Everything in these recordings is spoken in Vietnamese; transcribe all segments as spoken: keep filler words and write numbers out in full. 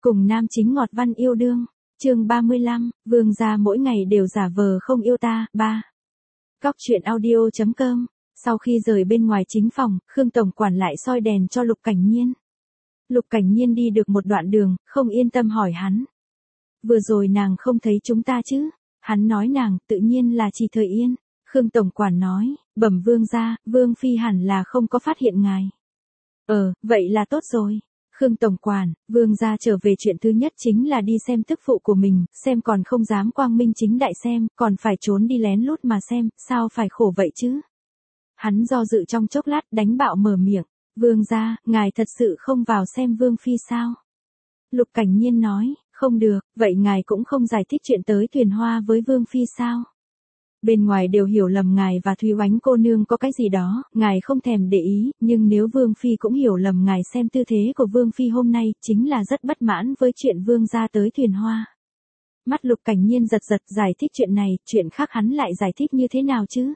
Cùng nam chính ngọt văn yêu đương. Chương ba mươi lăm, vương gia mỗi ngày đều giả vờ không yêu ta. Ba. Cóc truyện audio chấm com. Sau khi rời bên ngoài chính phòng, Khương tổng quản lại soi đèn cho Lục Cảnh Nhiên. Lục Cảnh Nhiên đi được một đoạn đường, không yên tâm hỏi hắn. Vừa rồi nàng không thấy chúng ta chứ? Hắn nói nàng, tự nhiên là chỉ Thời Yên. Khương tổng quản nói, bẩm vương gia, vương phi hẳn là không có phát hiện ngài. Ờ, vậy là tốt rồi. Khương tổng quản, vương gia trở về chuyện thứ nhất chính là đi xem tức phụ của mình, xem còn không dám quang minh chính đại xem, còn phải trốn đi lén lút mà xem, sao phải khổ vậy chứ? Hắn do dự trong chốc lát đánh bạo mở miệng, vương gia, ngài thật sự không vào xem vương phi sao? Lục Cảnh Nhiên nói, không được, vậy ngài cũng không giải thích chuyện tới thuyền hoa với vương phi sao? Bên ngoài đều hiểu lầm ngài và Thúy Oánh cô nương có cái gì đó, ngài không thèm để ý, nhưng nếu Vương Phi cũng hiểu lầm ngài xem tư thế của Vương Phi hôm nay, chính là rất bất mãn với chuyện Vương gia tới thuyền hoa. Mắt Lục Cảnh Nhiên giật giật giải thích chuyện này, chuyện khác hắn lại giải thích như thế nào chứ?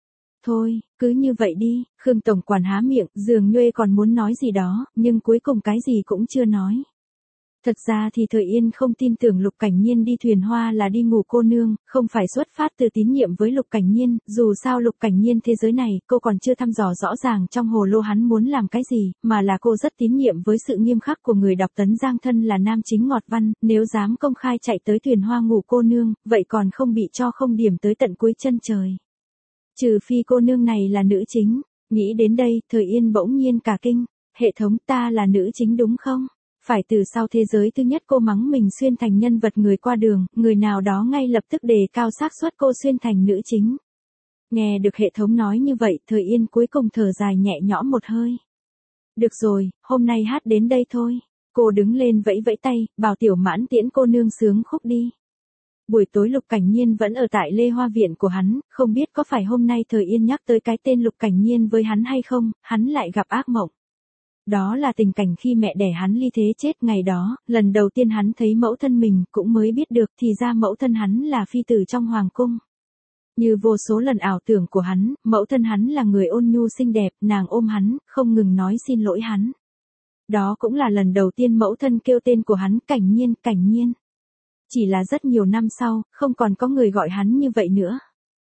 Thôi, cứ như vậy đi, Khương tổng quản há miệng, dường như còn muốn nói gì đó, nhưng cuối cùng cái gì cũng chưa nói. Thật ra thì Thời Yên không tin tưởng Lục Cảnh Nhiên đi thuyền hoa là đi ngủ cô nương, không phải xuất phát từ tín nhiệm với Lục Cảnh Nhiên, dù sao Lục Cảnh Nhiên thế giới này, cô còn chưa thăm dò rõ ràng trong hồ lô hắn muốn làm cái gì, mà là cô rất tín nhiệm với sự nghiêm khắc của người đọc Tấn Giang thân là nam chính ngọt văn, nếu dám công khai chạy tới thuyền hoa ngủ cô nương, vậy còn không bị cho không điểm tới tận cuối chân trời. Trừ phi cô nương này là nữ chính, nghĩ đến đây, Thời Yên bỗng nhiên cả kinh, hệ thống ta là nữ chính đúng không? Phải từ sau thế giới thứ nhất cô mắng mình xuyên thành nhân vật người qua đường, người nào đó ngay lập tức đề cao xác suất cô xuyên thành nữ chính. Nghe được hệ thống nói như vậy, Thời Yên cuối cùng thở dài nhẹ nhõm một hơi. Được rồi, hôm nay hát đến đây thôi. Cô đứng lên vẫy vẫy tay, bảo Tiểu Mãn tiễn cô nương sướng khúc đi. Buổi tối Lục Cảnh Nhiên vẫn ở tại Lê Hoa Viện của hắn, không biết có phải hôm nay Thời Yên nhắc tới cái tên Lục Cảnh Nhiên với hắn hay không, hắn lại gặp ác mộng. Đó là tình cảnh khi mẹ đẻ hắn ly thế chết ngày đó, lần đầu tiên hắn thấy mẫu thân mình cũng mới biết được thì ra mẫu thân hắn là phi tử trong hoàng cung. Như vô số lần ảo tưởng của hắn, mẫu thân hắn là người ôn nhu xinh đẹp, nàng ôm hắn, không ngừng nói xin lỗi hắn. Đó cũng là lần đầu tiên mẫu thân kêu tên của hắn Cảnh Nhiên, Cảnh Nhiên. Chỉ là rất nhiều năm sau, không còn có người gọi hắn như vậy nữa.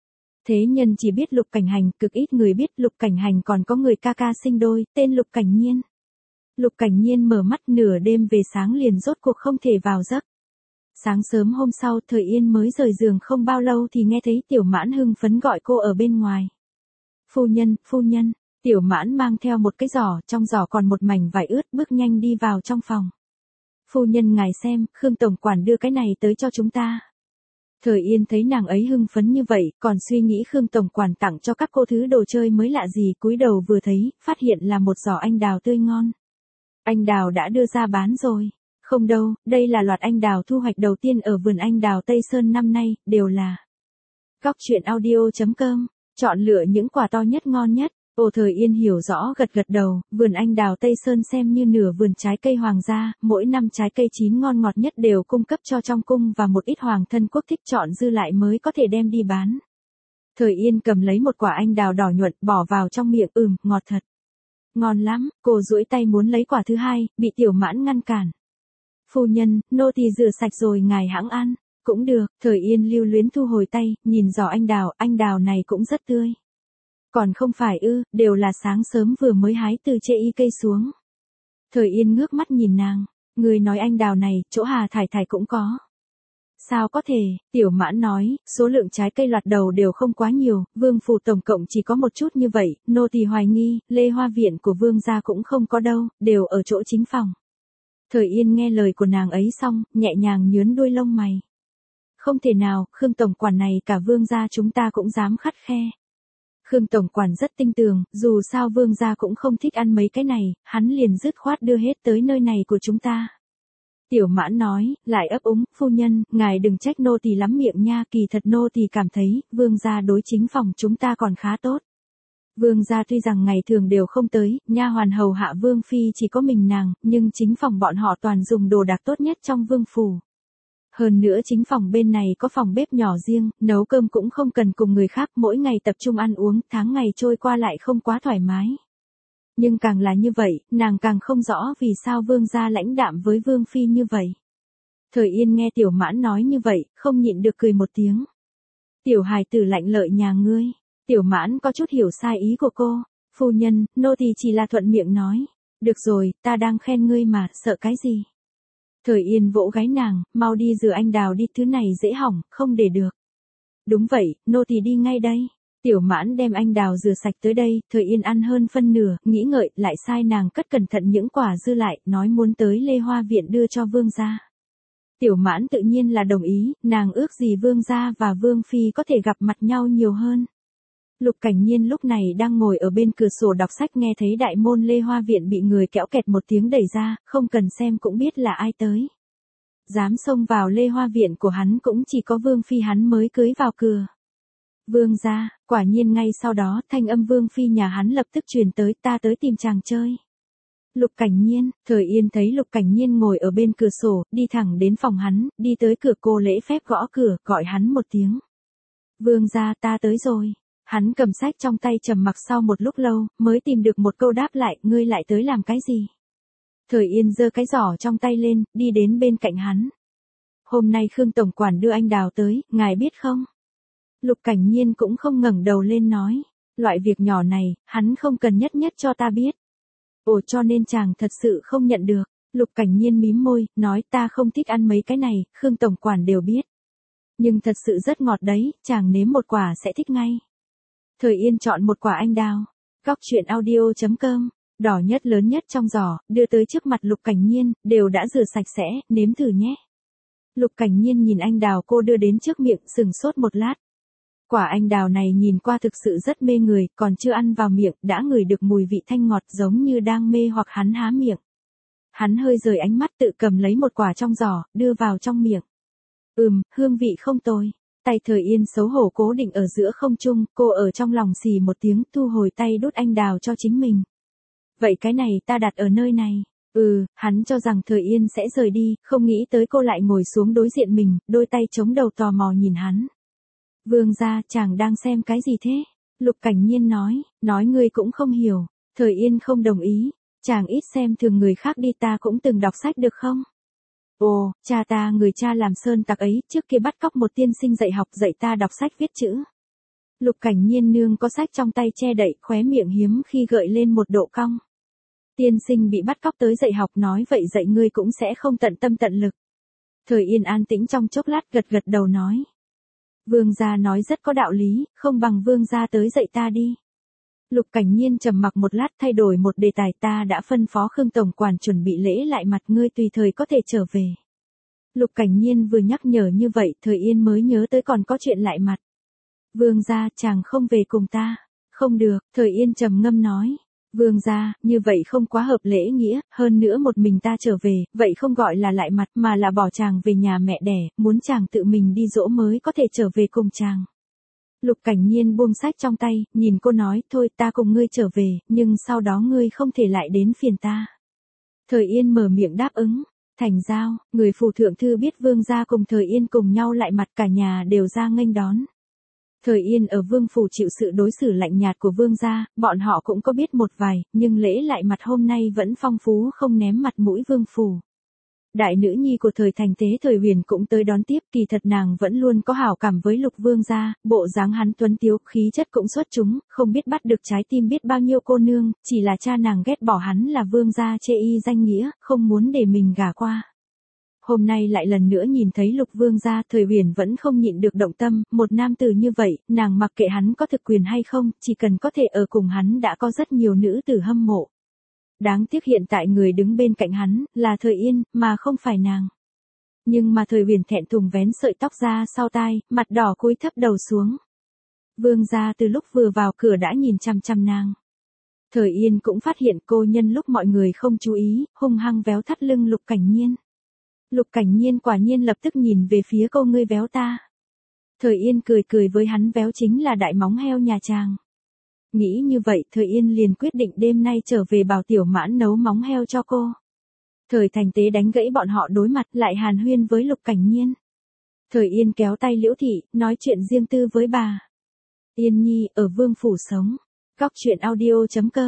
Thế nhân chỉ biết Lục Cảnh Hành, cực ít người biết Lục Cảnh Hành còn có người ca ca sinh đôi, tên Lục Cảnh Nhiên. Lục Cảnh Nhiên mở mắt nửa đêm về sáng liền rốt cuộc không thể vào giấc. Sáng sớm hôm sau Thời Yên mới rời giường không bao lâu thì nghe thấy Tiểu Mãn hưng phấn gọi cô ở bên ngoài. Phu nhân, phu nhân, Tiểu Mãn mang theo một cái giỏ, trong giỏ còn một mảnh vải ướt bước nhanh đi vào trong phòng. Phu nhân ngài xem, Khương tổng quản đưa cái này tới cho chúng ta. Thời Yên thấy nàng ấy hưng phấn như vậy, còn suy nghĩ Khương tổng quản tặng cho các cô thứ đồ chơi mới lạ gì, cúi đầu vừa thấy, phát hiện là một giỏ anh đào tươi ngon. Anh đào đã đưa ra bán rồi. Không đâu, đây là loạt anh đào thu hoạch đầu tiên ở vườn anh đào Tây Sơn năm nay, đều là Cóc truyện audio chấm com, chọn lựa những quả to nhất ngon nhất. Ồ Thời Yên hiểu rõ gật gật đầu, vườn anh đào Tây Sơn xem như nửa vườn trái cây hoàng gia, mỗi năm trái cây chín ngon ngọt nhất đều cung cấp cho trong cung và một ít hoàng thân quốc thích chọn dư lại mới có thể đem đi bán. Thời Yên cầm lấy một quả anh đào đỏ nhuận bỏ vào trong miệng, ừm, ngọt thật. Ngon lắm, cô duỗi tay muốn lấy quả thứ hai, bị Tiểu Mãn ngăn cản. Phu nhân, nô tỳ rửa sạch rồi ngài hãng ăn. Cũng được, Thời Yên lưu luyến thu hồi tay, nhìn giỏ anh đào, anh đào này cũng rất tươi. Còn không phải ư, đều là sáng sớm vừa mới hái từ trên y cây xuống. Thời Yên ngước mắt nhìn nàng, người nói anh đào này, chỗ Hà Thải Thải cũng có. Sao có thể, Tiểu Mãn nói, số lượng trái cây loạt đầu đều không quá nhiều, vương phủ tổng cộng chỉ có một chút như vậy, nô tỳ hoài nghi, Lê Hoa Viện của vương gia cũng không có đâu, đều ở chỗ chính phòng. Thời Yên nghe lời của nàng ấy xong, nhẹ nhàng nhướn đuôi lông mày. Không thể nào, Khương tổng quản này cả vương gia chúng ta cũng dám khắt khe. Khương tổng quản rất tinh tường, dù sao vương gia cũng không thích ăn mấy cái này, hắn liền dứt khoát đưa hết tới nơi này của chúng ta. Tiểu Mãn nói, lại ấp úng, phu nhân, ngài đừng trách nô tỳ lắm miệng nha, kỳ thật nô tỳ cảm thấy, vương gia đối chính phòng chúng ta còn khá tốt. Vương gia tuy rằng ngày thường đều không tới, nha hoàn hầu hạ vương phi chỉ có mình nàng, nhưng chính phòng bọn họ toàn dùng đồ đạc tốt nhất trong vương phủ. Hơn nữa chính phòng bên này có phòng bếp nhỏ riêng, nấu cơm cũng không cần cùng người khác, mỗi ngày tập trung ăn uống, tháng ngày trôi qua lại không quá thoải mái. Nhưng càng là như vậy, nàng càng không rõ vì sao vương gia lãnh đạm với vương phi như vậy. Thời Yên nghe Tiểu Mãn nói như vậy, không nhịn được cười một tiếng. Tiểu hài tử lạnh lợi nhà ngươi. Tiểu Mãn có chút hiểu sai ý của cô. Phu nhân, nô tỳ chỉ là thuận miệng nói. Được rồi, ta đang khen ngươi mà, sợ cái gì? Thời Yên vỗ gáy nàng, mau đi rửa anh đào đi, thứ này dễ hỏng, không để được. Đúng vậy, nô tỳ đi ngay đây. Tiểu Mãn đem anh đào rửa sạch tới đây, Thời Yên ăn hơn phân nửa, nghĩ ngợi, lại sai nàng cất cẩn thận những quả dư lại, nói muốn tới Lê Hoa Viện đưa cho vương gia. Tiểu Mãn tự nhiên là đồng ý, nàng ước gì vương gia và vương phi có thể gặp mặt nhau nhiều hơn. Lục Cảnh Nhiên lúc này đang ngồi ở bên cửa sổ đọc sách, nghe thấy đại môn Lê Hoa Viện bị người kéo kẹt một tiếng đẩy ra, không cần xem cũng biết là ai tới. Dám xông vào Lê Hoa Viện của hắn cũng chỉ có vương phi hắn mới cưới vào cửa. Vương gia, quả nhiên ngay sau đó thanh âm vương phi nhà hắn lập tức truyền tới, ta tới tìm chàng chơi. Lục Cảnh Nhiên, Thời Yên thấy Lục Cảnh Nhiên ngồi ở bên cửa sổ, đi thẳng đến phòng hắn, đi tới cửa cô lễ phép gõ cửa, gọi hắn một tiếng. Vương gia, ta tới rồi. Hắn cầm sách trong tay trầm mặc sau một lúc lâu, mới tìm được một câu đáp lại, ngươi lại tới làm cái gì? Thời Yên giơ cái giỏ trong tay lên, đi đến bên cạnh hắn. Hôm nay Khương tổng quản đưa anh đào tới, ngài biết không? Lục Cảnh Nhiên cũng không ngẩng đầu lên nói, loại việc nhỏ này, hắn không cần nhất nhất cho ta biết. Ồ, cho nên chàng thật sự không nhận được. Lục Cảnh Nhiên mím môi, nói ta không thích ăn mấy cái này, Khương tổng quản đều biết. Nhưng thật sự rất ngọt đấy, chàng nếm một quả sẽ thích ngay. Thời Yên chọn một quả anh đào. Góc truyện audio chấm com, đỏ nhất lớn nhất trong giỏ, đưa tới trước mặt Lục Cảnh Nhiên, đều đã rửa sạch sẽ, nếm thử nhé. Lục Cảnh Nhiên nhìn anh đào cô đưa đến trước miệng, sừng sốt một lát. Quả anh đào này nhìn qua thực sự rất mê người, còn chưa ăn vào miệng, đã ngửi được mùi vị thanh ngọt giống như đang mê hoặc hắn há miệng. Hắn hơi rời ánh mắt tự cầm lấy một quả trong giỏ, đưa vào trong miệng. Ừm, hương vị không tồi. Tay Thời Yên xấu hổ cố định ở giữa không trung, cô ở trong lòng xì một tiếng, thu hồi tay đút anh đào cho chính mình. Vậy cái này ta đặt ở nơi này. Ừ, hắn cho rằng Thời Yên sẽ rời đi, không nghĩ tới cô lại ngồi xuống đối diện mình, đôi tay chống đầu tò mò nhìn hắn. Vương gia, chàng đang xem cái gì thế? Lục Cảnh Nhiên nói, nói ngươi cũng không hiểu. Thời Yên không đồng ý, chàng ít xem thường người khác đi, ta cũng từng đọc sách được không? Ồ, cha ta người cha làm sơn tặc ấy, trước kia bắt cóc một tiên sinh dạy học dạy ta đọc sách viết chữ. Lục Cảnh Nhiên nương có sách trong tay che đậy, khóe miệng hiếm khi gợi lên một độ cong. Tiên sinh bị bắt cóc tới dạy học, nói vậy dạy ngươi cũng sẽ không tận tâm tận lực. Thời Yên an tĩnh trong chốc lát, gật gật đầu nói. Vương gia nói rất có đạo lý, không bằng vương gia tới dạy ta đi. Lục Cảnh Nhiên trầm mặc một lát, thay đổi một đề tài, ta đã phân phó Khương tổng quản chuẩn bị lễ lại mặt, ngươi tùy thời có thể trở về. Lục Cảnh Nhiên vừa nhắc nhở như vậy, Thời Yên mới nhớ tới còn có chuyện lại mặt. Vương gia, chàng không về cùng ta. Không được, Thời Yên trầm ngâm nói. Vương gia, như vậy không quá hợp lễ nghĩa, hơn nữa một mình ta trở về, vậy không gọi là lại mặt mà là bỏ chàng về nhà mẹ đẻ, muốn chàng tự mình đi dỗ mới có thể trở về cùng chàng. Lục Cảnh Nhiên buông sách trong tay, nhìn cô nói, thôi ta cùng ngươi trở về, nhưng sau đó ngươi không thể lại đến phiền ta. Thời Yên mở miệng đáp ứng, thành giao, người phù thượng thư biết vương gia cùng Thời Yên cùng nhau lại mặt, cả nhà đều ra nghênh đón. Thời Yên ở vương phủ chịu sự đối xử lạnh nhạt của vương gia, bọn họ cũng có biết một vài, nhưng lễ lại mặt hôm nay vẫn phong phú không ném mặt mũi vương phủ. Đại nữ nhi của Thời Thành Tế Thời Huyền cũng tới đón tiếp, kỳ thật nàng vẫn luôn có hảo cảm với Lục vương gia, bộ dáng hắn tuấn tiếu, khí chất cũng xuất chúng, không biết bắt được trái tim biết bao nhiêu cô nương, chỉ là cha nàng ghét bỏ hắn là vương gia chê y danh nghĩa, không muốn để mình gả qua. Hôm nay lại lần nữa nhìn thấy Lục vương gia, Thời Huyền vẫn không nhịn được động tâm, một nam tử như vậy, nàng mặc kệ hắn có thực quyền hay không, chỉ cần có thể ở cùng hắn đã có rất nhiều nữ tử hâm mộ. Đáng tiếc hiện tại người đứng bên cạnh hắn, là Thời Yên, mà không phải nàng. Nhưng mà Thời Huyền thẹn thùng vén sợi tóc ra sau tai, mặt đỏ cúi thấp đầu xuống. Vương gia từ lúc vừa vào cửa đã nhìn chăm chăm nàng. Thời Yên cũng phát hiện cô nhân lúc mọi người không chú ý, hung hăng véo thắt lưng Lục Cảnh Nhiên. Lục Cảnh Nhiên quả nhiên lập tức nhìn về phía cô, ngươi véo ta. Thời Yên cười cười với hắn, véo chính là đại móng heo nhà chàng. Nghĩ như vậy, Thời Yên liền quyết định đêm nay trở về bảo Tiểu Mãn nấu móng heo cho cô. Thời Thành Tế đánh gãy bọn họ đối mặt, lại hàn huyên với Lục Cảnh Nhiên. Thời Yên kéo tay Liễu Thị, nói chuyện riêng tư với bà. Yên Nhi, ở vương phủ sống. Góc truyện audio chấm com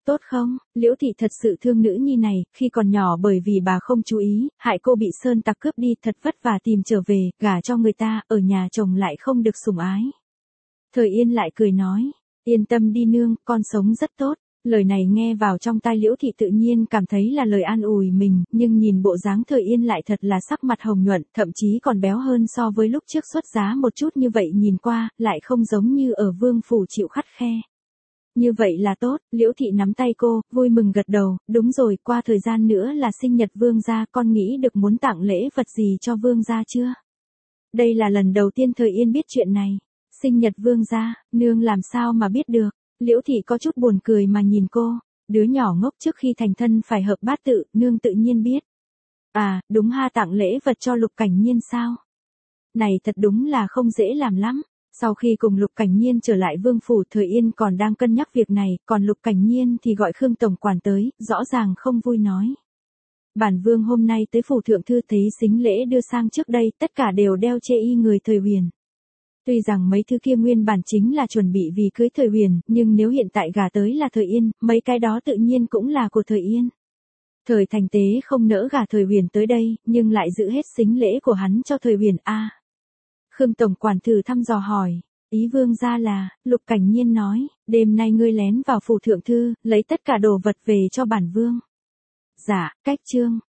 Tốt không, Liễu thị thật sự thương nữ nhi này, khi còn nhỏ bởi vì bà không chú ý, hại cô bị sơn tặc cướp đi, thật vất vả tìm trở về, gả cho người ta, ở nhà chồng lại không được sủng ái. Thời Yên lại cười nói, yên tâm đi nương, con sống rất tốt. Lời này nghe vào trong tai Liễu thị tự nhiên cảm thấy là lời an ủi mình, nhưng nhìn bộ dáng Thời Yên lại thật là sắc mặt hồng nhuận, thậm chí còn béo hơn so với lúc trước xuất giá một chút, như vậy nhìn qua, lại không giống như ở vương phủ chịu khắt khe. Như vậy là tốt, Liễu thị nắm tay cô, vui mừng gật đầu, đúng rồi, qua thời gian nữa là sinh nhật vương gia, con nghĩ được muốn tặng lễ vật gì cho vương gia chưa? Đây là lần đầu tiên Thời Yên biết chuyện này. Sinh nhật vương gia, nương làm sao mà biết được? Liễu thị có chút buồn cười mà nhìn cô, đứa nhỏ ngốc, trước khi thành thân phải hợp bát tự, nương tự nhiên biết. À, đúng ha, tặng lễ vật cho Lục Cảnh Nhiên sao? Này thật đúng là không dễ làm lắm. Sau khi cùng Lục Cảnh Nhiên trở lại vương phủ, Thời Yên còn đang cân nhắc việc này, còn Lục Cảnh Nhiên thì gọi Khương tổng quản tới, rõ ràng không vui nói. Bản vương hôm nay tới phủ thượng thư thấy sính lễ đưa sang trước đây, tất cả đều đeo chê y người Thời Huyền. Tuy rằng mấy thứ kia nguyên bản chính là chuẩn bị vì cưới Thời Huyền, nhưng nếu hiện tại gả tới là Thời Yên, mấy cái đó tự nhiên cũng là của Thời Yên. Thời Thành Tế không nỡ gả Thời Huyền tới đây, nhưng lại giữ hết sính lễ của hắn cho Thời Huyền a. À, Khương tổng quản thử thăm dò hỏi, ý vương gia là, Lục Cảnh Nhiên nói, đêm nay ngươi lén vào phủ thượng thư, lấy tất cả đồ vật về cho bản vương. Dạ, cách chương.